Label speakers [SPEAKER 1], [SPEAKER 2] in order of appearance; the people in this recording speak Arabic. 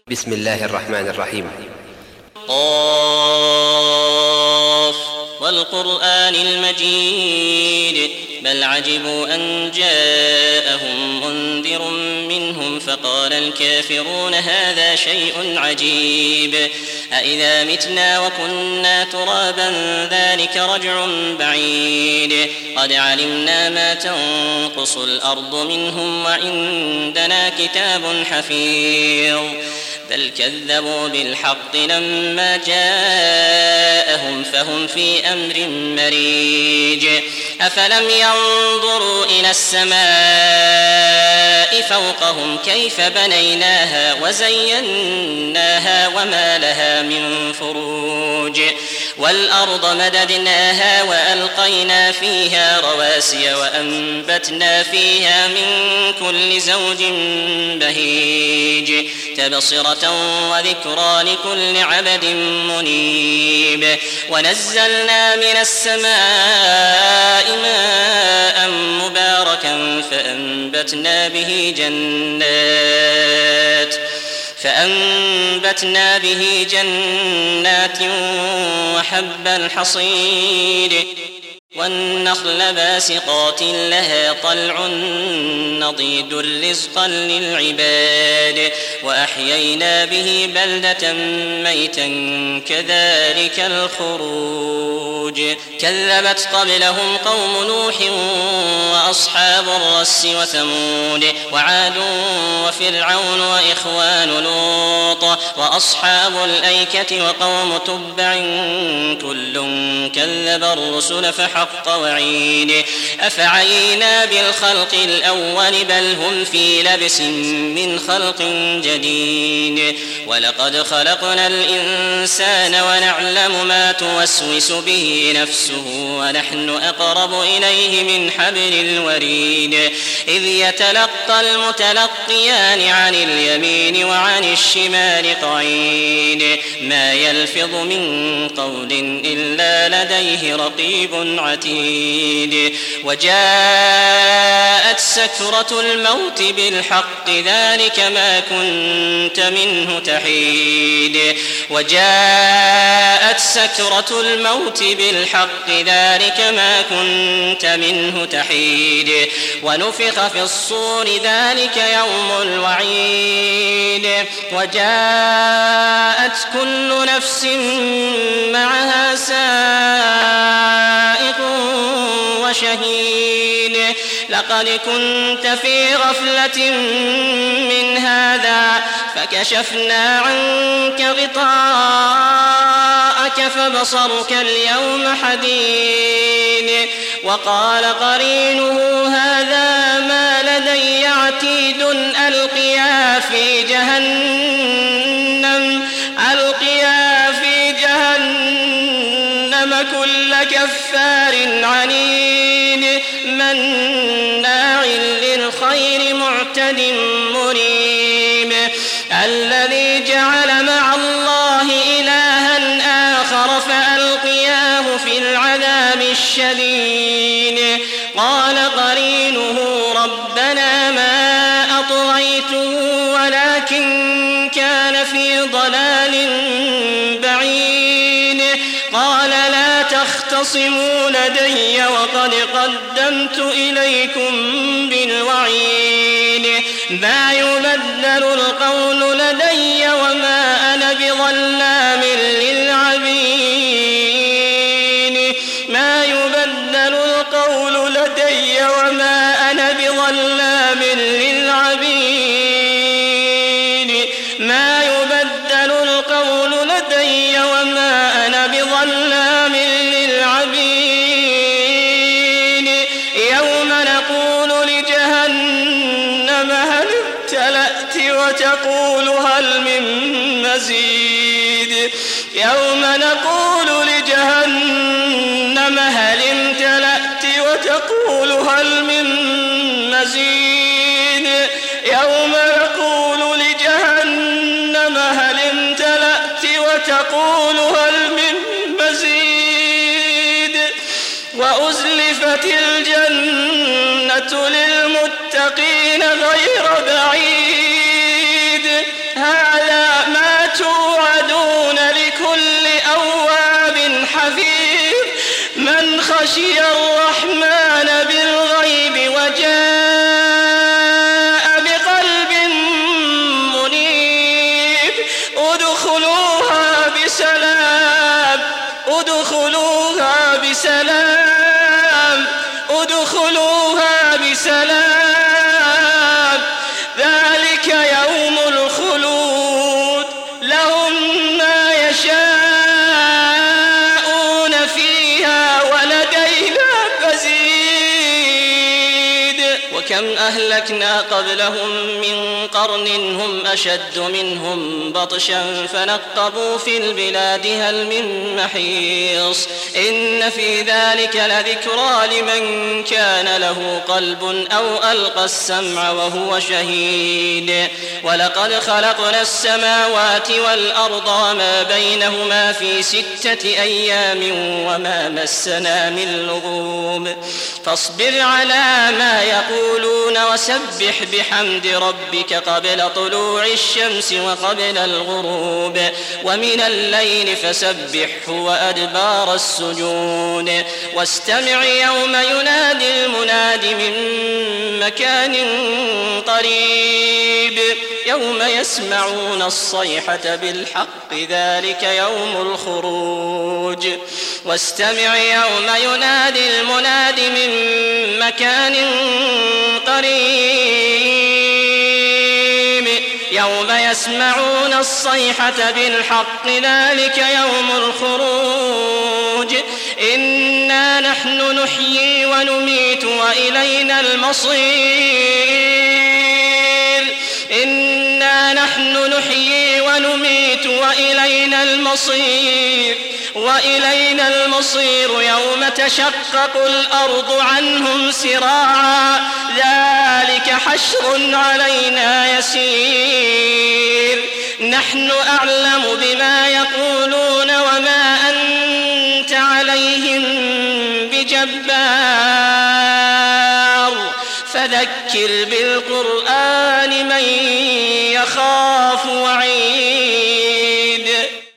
[SPEAKER 1] بسم الله الرحمن الرحيم.
[SPEAKER 2] قاف والقرآن المجيد بل عجبوا أن جاءهم منذر منهم فقال الكافرون هذا شيء عجيب أإذا متنا وكنا ترابا ذلك رجع بعيد قد علمنا ما تنقص الأرض منهم وعندنا كتاب حفيظ بل كذبوا بالحق لما جاءهم فهم في أمر مريج أفلم ينظروا إلى السماء فوقهم كيف بنيناها وزيناها وما لها من فروج والأرض مددناها وألقينا فيها رواسي وأنبتنا فيها من كل زوج بهيج تبصرة وذكرى لكل عبد منيب ونزلنا من السماء ماء مباركا فأنبتنا به جنات وحب الحصيد والنخل باسقات لها طلع نضيد رزقا للعباد وأحيينا به بلدة ميتا كذلك الخروج كذبت قبلهم قوم نوح وأصحاب الرس وثمود وعاد وفرعون وإخوان لوط وأصحاب الأيكة وقوم تبع كل كذب الرسل فحق وعيد أفعينا بالخلق الأول بل هم في لبس من خلق جديد ولقد خلقنا الإنسان ونعلم ما توسوس به نفسه ونحن أقرب إليه من حبل الوريد إذ يتلقى المتلقيان عن اليمين وعن الشمال قعيد ما يلفظ من قول إلا لديه رقيب عتيد وجاءت سكرة الموت بالحق ذلك ما كنت منه تحيد وجاءت سكرة الموت بالحق ذلك ما كنت منه تحيد ونفخ في الصور ذلك يوم الوعيد وجاءت كل نفس معها سائق وشهيد لقد كنت في غفلة من هذا فكشفنا عنك غطاءك فبصرك اليوم حديد وقال قرينه هذا ما لدي عتيد ألقيا في جهنم كل كفار عنيد مناع للخير معتد مريب الذي جعل مع الله إلها آخر فألقياه في العذاب الشديد قال قرينه ربنا ما أطغيته ولكن كان في ضلال بعيد قال لا تختصموا لدي وقد قدمت إليكم بالوعيد ما يبدل القول لدي وما أنا بظلام للعبيد ما يبدل القول لدي وما أنا بظلام للعبيد ما يبدل القول لدي وما أنا بظلام للعبيد يوم نقول لجهنم هل امتلأت وتقول هل من مزيد يوم نقول لجهنم هل امتلأت وتقول هل من مزيد يوم نقول لجهنم هل امتلأت وتقول هل من مزيد وأزلفت الجنة للمتقين غير بعيد هذا خشي الرحمن بالغيب وجاء بقلب منيب ادخلوها بسلام ادخلوها بسلام ادخلوها بسلام ذلك يوم الخلود لهم ما يشاءون فيها ولدينا مزيد وكم أهلكنا قبلهم من قرن هم أشد منهم بطشا فنقبوا في البلاد هل من محيص إن في ذلك لذكرى لمن كان له قلب أو ألقى السمع وهو شهيد ولقد خلقنا السماوات والأرض وما بينهما في 6 أيام وما مسنا من لغوب فاصبر على ما يقولون وسبح بحمد ربك قبل طلوع الشمس وقبل الغروب ومن الليل فسبحه وأدبار السجود واستمع يوم ينادي المناد من مكان قريب يوم يسمعون الصيحة بالحق ذلك يوم الخروج واستمع يوم ينادي المناد من مكان قريب يوم يسمعون الصيحة بالحق ذلك يوم الخروج إنا نحن نحيي ونميت وإلينا المصير إنا نحن نحيي ونميت وإلينا المصير يوم تشقق الأرض عنهم سراعا ذلك حشر علينا يسير نحن أعلم بما يقولون وما أنت عليهم بجبار فذكر بالقرآن من يخاف وعيد